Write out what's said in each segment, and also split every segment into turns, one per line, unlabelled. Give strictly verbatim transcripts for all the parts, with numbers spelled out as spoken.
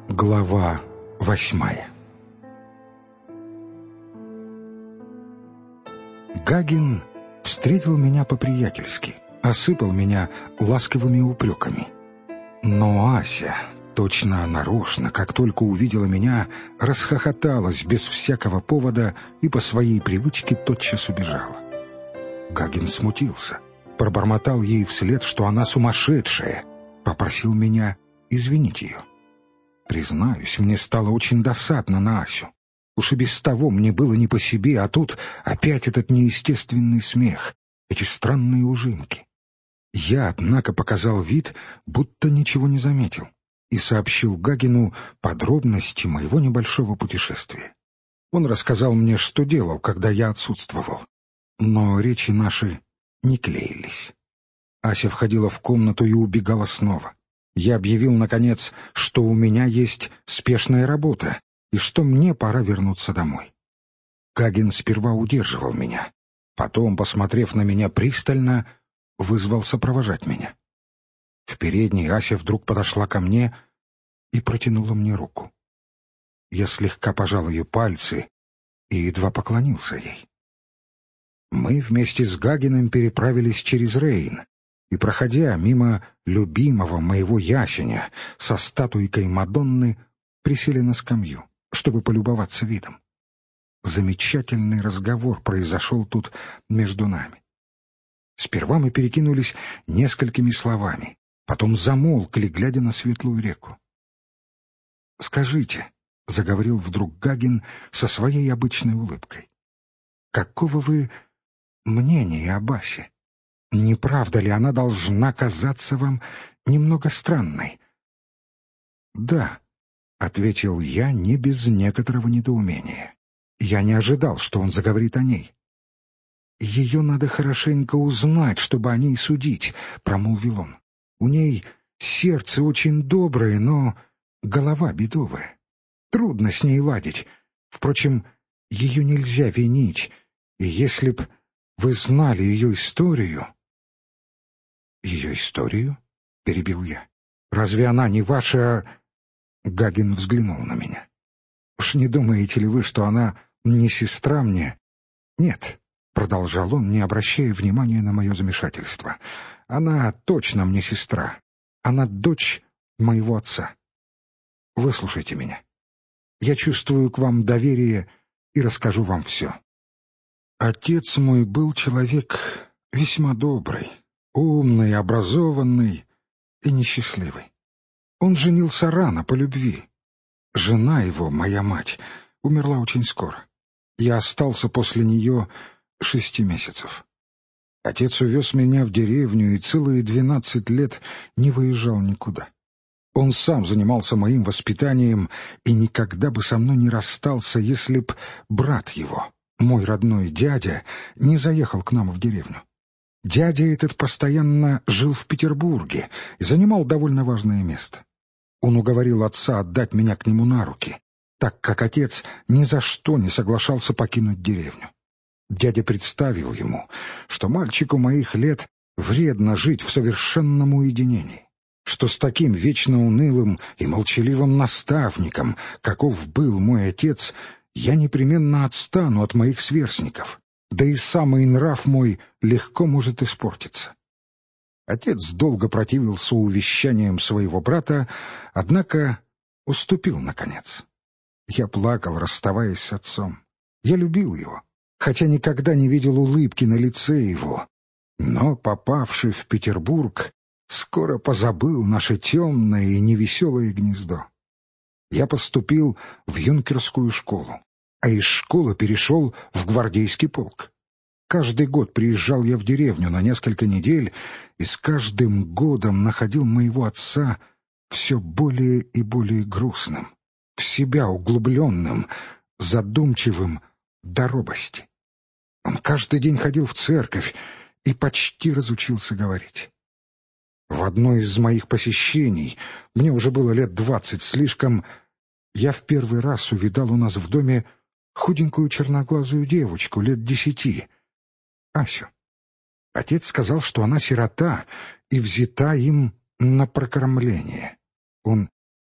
Глава восьмая. Гагин встретил меня по-приятельски, осыпал меня ласковыми упреками. Но Ася, точно нарочно, как только увидела меня, расхохоталась без всякого повода и по своей привычке тотчас убежала. Гагин смутился, пробормотал ей вслед, что она сумасшедшая, попросил меня извинить ее. Признаюсь, мне стало очень досадно на Асю. Уж и без того мне было не по себе, а тут опять этот неестественный смех, эти странные ужимки. Я, однако, показал вид, будто ничего не заметил, и сообщил Гагину подробности моего небольшого путешествия. Он рассказал мне, что делал, когда я отсутствовал. Но речи наши не клеились. Ася входила в комнату и убегала снова. Я объявил, наконец, что у меня есть спешная работа и что мне пора вернуться домой. Гагин сперва удерживал меня, потом, посмотрев на меня пристально, вызвался провожать меня. В передней Ася вдруг подошла ко мне и протянула мне руку. Я слегка пожал ее пальцы и едва поклонился ей. Мы вместе с Гагиным переправились через Рейн, и, проходя мимо любимого моего ясеня со статуйкой Мадонны, присели на скамью, чтобы полюбоваться видом. Замечательный разговор произошел тут между нами. Сперва мы перекинулись несколькими словами, потом замолкли, глядя на светлую реку. «Скажите», — заговорил вдруг Гагин со своей обычной улыбкой, — «какого вы мнения об Асе? Не правда ли она должна казаться вам немного странной?» «Да», — ответил я не без некоторого недоумения. Я не ожидал, что он заговорит о ней. «Ее надо хорошенько узнать, чтобы о ней судить», — промолвил он. «У ней сердце очень доброе, но голова бедовая. Трудно с ней ладить. Впрочем, ее нельзя винить, и если б вы знали ее историю...» «Ее историю?» — перебил я. «Разве она не ваша...» Гагин взглянул на меня. «Уж не думаете ли вы, что она не сестра мне?» «Нет», — продолжал он, не обращая внимания на мое замешательство. «Она точно мне сестра. Она дочь моего отца. Выслушайте меня. Я чувствую к вам доверие и расскажу вам все. Отец мой был человек весьма добрый, умный, образованный и несчастливый. Он женился рано по любви. Жена его, моя мать, умерла очень скоро. Я остался после нее шести месяцев. Отец увез меня в деревню и целые двенадцать лет не выезжал никуда. Он сам занимался моим воспитанием и никогда бы со мной не расстался, если б брат его, мой родной дядя, не заехал к нам в деревню. Дядя этот постоянно жил в Петербурге и занимал довольно важное место. Он уговорил отца отдать меня к нему на руки, так как отец ни за что не соглашался покинуть деревню. Дядя представил ему, что мальчику моих лет вредно жить в совершенном уединении, что с таким вечно унылым и молчаливым наставником, каков был мой отец, я непременно отстану от моих сверстников, да и самый нрав мой легко может испортиться. Отец долго противился увещаниям своего брата, однако уступил наконец. Я плакал, расставаясь с отцом. Я любил его, хотя никогда не видел улыбки на лице его, но, попавший в Петербург, скоро позабыл наше темное и невеселое гнездо. Я поступил в юнкерскую школу, а из школы перешел в гвардейский полк. Каждый год приезжал я в деревню на несколько недель и с каждым годом находил моего отца все более и более грустным, в себя углубленным, задумчивым до робости. Он каждый день ходил в церковь и почти разучился говорить. В одно из моих посещений, мне уже было лет двадцать слишком, я в первый раз увидал у нас в доме худенькую черноглазую девочку лет десяти, Асю. Отец сказал, что она сирота и взята им на прокормление. Он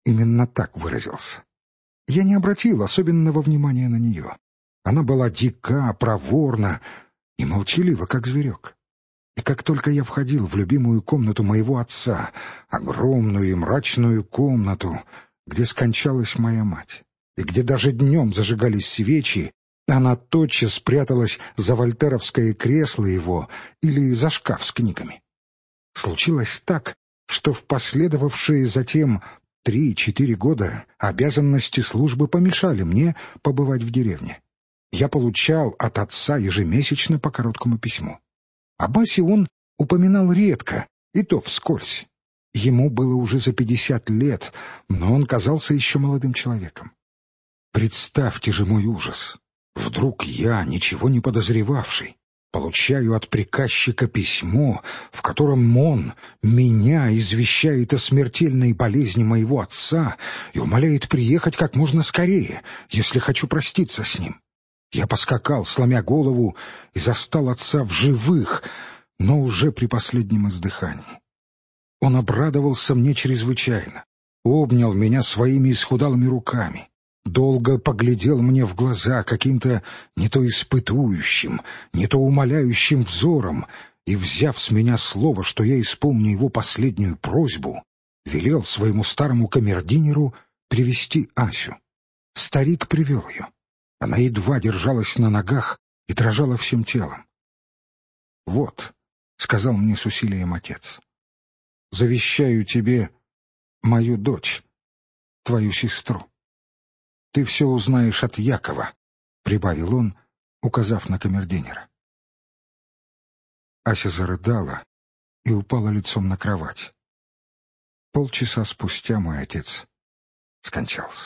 именно так выразился. Я не обратил особенного внимания на нее. Она была дика, проворна и молчалива, как зверек. И как только я входил в любимую комнату моего отца, огромную и мрачную комнату, где скончалась моя мать, и где даже днем зажигались свечи, она тотчас спряталась за вольтеровское кресло его или за шкаф с книгами. Случилось так, что в последовавшие затем три-четыре года обязанности службы помешали мне побывать в деревне. Я получал от отца ежемесячно по короткому письму. Об Асе он упоминал редко, и то вскользь. Ему было уже за пятьдесят лет, но он казался еще молодым человеком. Представьте же мой ужас. Вдруг я, ничего не подозревавший, получаю от приказчика письмо, в котором он меня извещает о смертельной болезни моего отца и умоляет приехать как можно скорее, если хочу проститься с ним. Я поскакал, сломя голову, и застал отца в живых, но уже при последнем издыхании. Он обрадовался мне чрезвычайно, обнял меня своими исхудалыми руками, долго поглядел мне в глаза каким-то не то испытующим, не то умоляющим взором, и, взяв с меня слово, что я исполню его последнюю просьбу, велел своему старому камердинеру привести Асю. Старик привел ее. Она едва держалась на ногах и дрожала всем телом. «Вот», — сказал мне с усилием отец, — «завещаю тебе мою дочь, твою сестру. Ты все узнаешь от Якова», — прибавил он, указав на камердинера. Ася зарыдала и упала лицом на кровать. Полчаса спустя мой отец скончался.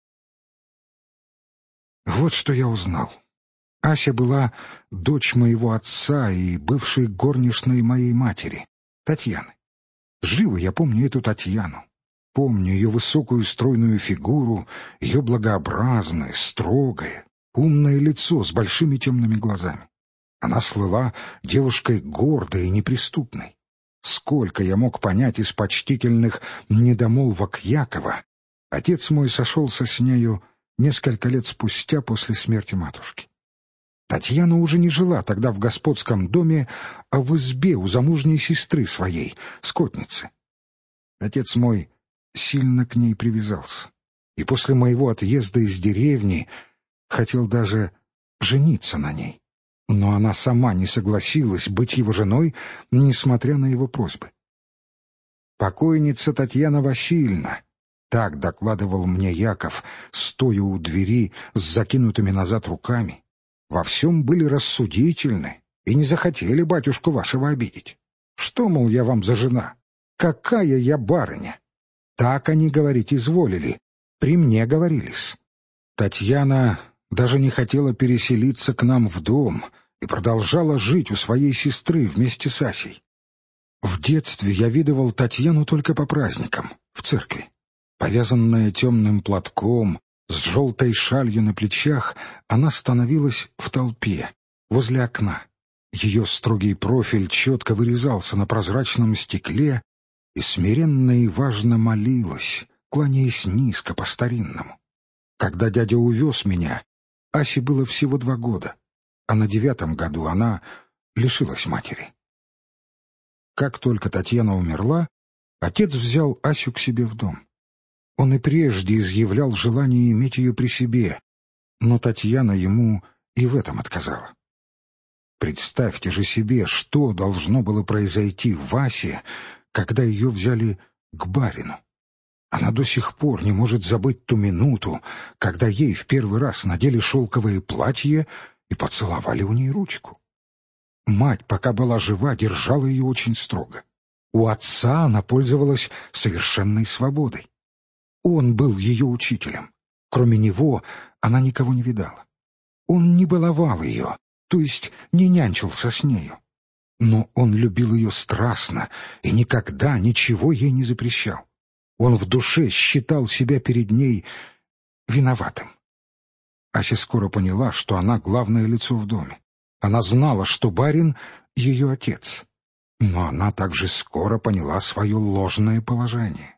Вот что я узнал. Ася была дочь моего отца и бывшей горничной моей матери, Татьяны. Живо я помню эту Татьяну. Помню ее высокую стройную фигуру, ее благообразное, строгое, умное лицо с большими темными глазами. Она слыла девушкой гордой и неприступной. Сколько я мог понять из почтительных недомолвок Якова, отец мой сошелся с нею несколько лет спустя после смерти матушки. Татьяна уже не жила тогда в господском доме, а в избе у замужней сестры своей, скотницы. Отец мой сильно к ней привязался, и после моего отъезда из деревни хотел даже жениться на ней. Но она сама не согласилась быть его женой, несмотря на его просьбы. Покойница Татьяна Васильевна, так докладывал мне Яков, стоя у двери с закинутыми назад руками, во всем были рассудительны и не захотели батюшку вашего обидеть. Что, мол, я вам за жена? Какая я барыня? Так они говорить изволили, при мне говорились. Татьяна даже не хотела переселиться к нам в дом и продолжала жить у своей сестры вместе с Асей. В детстве я видывал Татьяну только по праздникам, в церкви. Повязанная темным платком, с желтой шалью на плечах, она становилась в толпе, возле окна. Ее строгий профиль четко вырезался на прозрачном стекле и смиренно и важно молилась, кланяясь низко по-старинному. Когда дядя увез меня, Асе было всего два года, а на девятом году она лишилась матери. Как только Татьяна умерла, отец взял Асю к себе в дом. Он и прежде изъявлял желание иметь ее при себе, но Татьяна ему и в этом отказала. Представьте же себе, что должно было произойти в Асе, когда ее взяли к барину. Она до сих пор не может забыть ту минуту, когда ей в первый раз надели шелковое платье и поцеловали у ней ручку. Мать, пока была жива, держала ее очень строго. У отца она пользовалась совершенной свободой. Он был ее учителем. Кроме него она никого не видала. Он не баловал ее, то есть не нянчился с нею. Но он любил ее страстно и никогда ничего ей не запрещал. Он в душе считал себя перед ней виноватым. Ася скоро поняла, что она главное лицо в доме. Она знала, что барин — ее отец. Но она также скоро поняла свое ложное положение.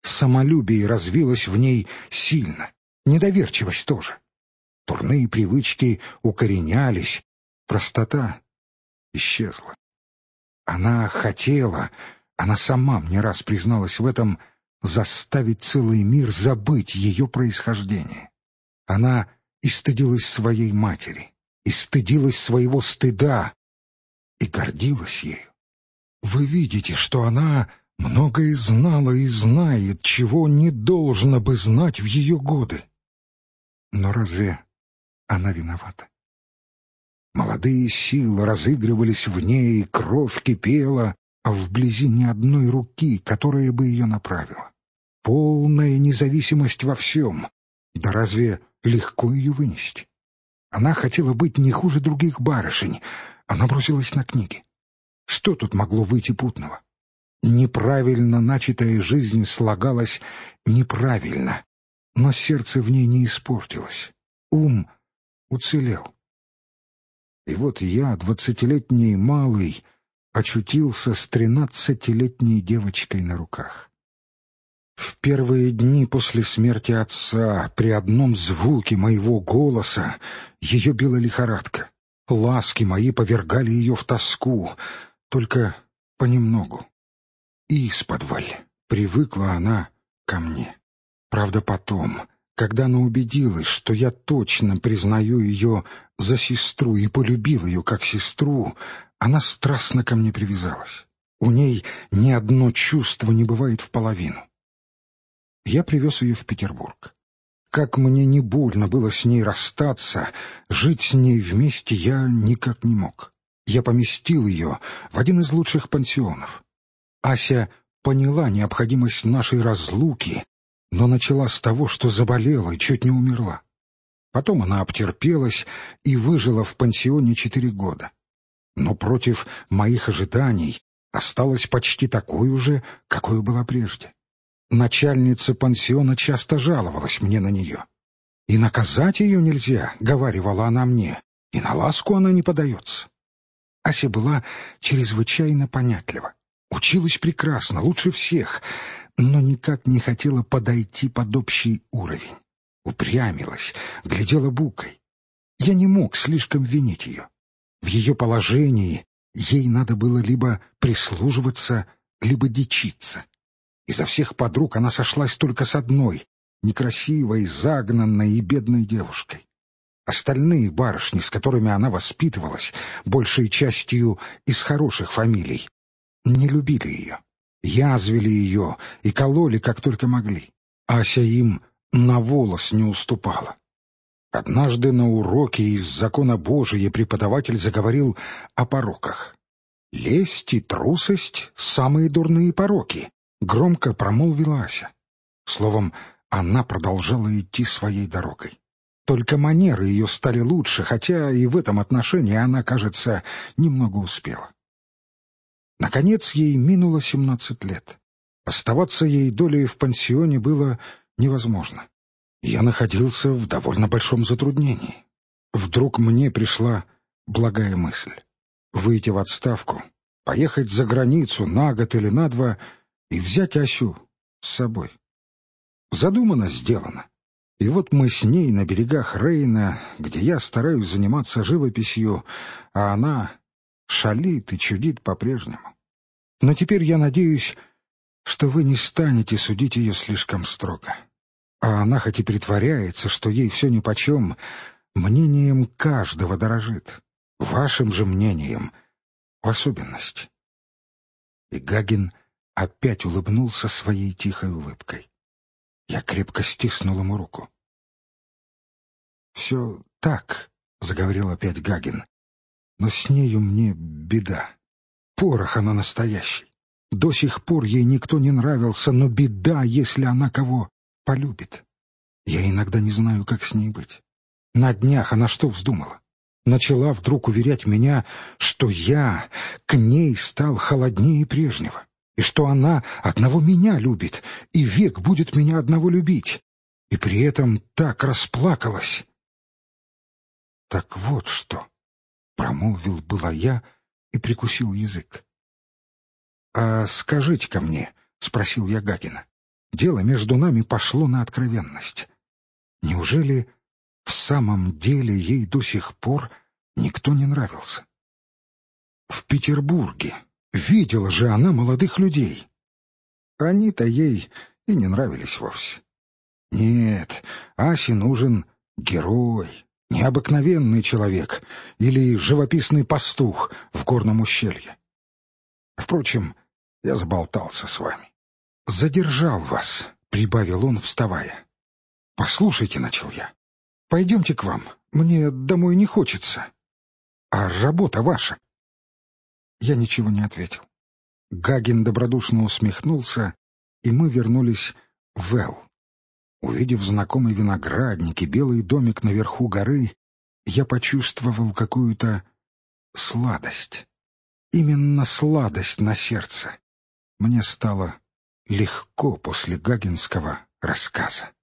Самолюбие развилось в ней сильно, недоверчивость тоже. Дурные привычки укоренялись, простота исчезла. Она хотела, она сама мне раз призналась в этом, заставить целый мир забыть ее происхождение. Она и стыдилась своей матери, и стыдилась своего стыда, и гордилась ею. Вы видите, что она многое знала и знает, чего не должно бы знать в ее годы. Но разве она виновата? Молодые силы разыгрывались в ней, кровь кипела, а вблизи ни одной руки, которая бы ее направила. Полная независимость во всем. Да разве легко ее вынести? Она хотела быть не хуже других барышень. Она бросилась на книги. Что тут могло выйти путного? Неправильно начатая жизнь слагалась неправильно, но сердце в ней не испортилось. Ум уцелел. И вот я, двадцатилетний малый, очутился с тринадцатилетней девочкой на руках. В первые дни после смерти отца, при одном звуке моего голоса, ее била лихорадка. Ласки мои повергали ее в тоску, только понемногу. Исподволь привыкла она ко мне. Правда, потом, когда она убедилась, что я точно признаю ее за сестру и полюбил ее как сестру, она страстно ко мне привязалась. У ней ни одно чувство не бывает в половину. Я привез ее в Петербург. Как мне не больно было с ней расстаться, жить с ней вместе я никак не мог. Я поместил ее в один из лучших пансионов. Ася поняла необходимость нашей разлуки, но начала с того, что заболела и чуть не умерла. Потом она обтерпелась и выжила в пансионе четыре года. Но против моих ожиданий осталась почти такой же, какой была прежде. Начальница пансиона часто жаловалась мне на нее. «И наказать ее нельзя», — говаривала она мне, — «и на ласку она не подается». Ася была чрезвычайно понятлива, училась прекрасно, лучше всех, но никак не хотела подойти под общий уровень. Упрямилась, глядела букой. Я не мог слишком винить ее. В ее положении ей надо было либо прислуживаться, либо дичиться. Изо всех подруг она сошлась только с одной, некрасивой, загнанной и бедной девушкой. Остальные барышни, с которыми она воспитывалась, большей частью из хороших фамилий, не любили ее, язвили ее и кололи, как только могли. Ася им на волос не уступала. Однажды на уроке из закона Божия преподаватель заговорил о пороках. «Лесть и трусость — самые дурные пороки», — громко промолвила Ася. Словом, она продолжала идти своей дорогой. Только манеры ее стали лучше, хотя и в этом отношении она, кажется, немного успела. Наконец ей минуло семнадцать лет. Оставаться ей долей в пансионе было невозможно. Я находился в довольно большом затруднении. Вдруг мне пришла благая мысль — выйти в отставку, поехать за границу на год или на два и взять Асю с собой. Задумано, сделано. И вот мы с ней на берегах Рейна, где я стараюсь заниматься живописью, а она шалит и чудит по-прежнему. Но теперь я надеюсь, что вы не станете судить ее слишком строго. А она хоть и притворяется, что ей все нипочем, мнением каждого дорожит, вашим же мнением в особенности. И Гагин опять улыбнулся своей тихой улыбкой. Я крепко стиснул ему руку. «Все так», — заговорил опять Гагин, — «но с нею мне беда. Порох она настоящий. До сих пор ей никто не нравился, но беда, если она кого полюбит. Я иногда не знаю, как с ней быть. На днях она что вздумала? Начала вдруг уверять меня, что я к ней стал холоднее прежнего, и что она одного меня любит, и век будет меня одного любить, и при этом так расплакалась». «Так вот что», — промолвил было я и прикусил язык. «А скажите-ка мне», — спросил я Гагина, Дело между нами пошло на откровенность. Неужели в самом деле ей до сих пор никто не нравился? В Петербурге видела же она молодых людей. Они-то ей и не нравились вовсе. Нет, Асе нужен герой, необыкновенный человек или живописный пастух в горном ущелье. Впрочем, я заболтался с вами. «Задержал вас», — прибавил он, вставая. «Послушайте», — начал я, — «пойдемте к вам, мне домой не хочется. А работа ваша?» Я ничего не ответил. Гагин добродушно усмехнулся, и мы вернулись в Эл. Увидев знакомый виноградник и белый домик наверху горы, я почувствовал какую-то сладость. Именно сладость на сердце. Мне стало легко после гагинского рассказа.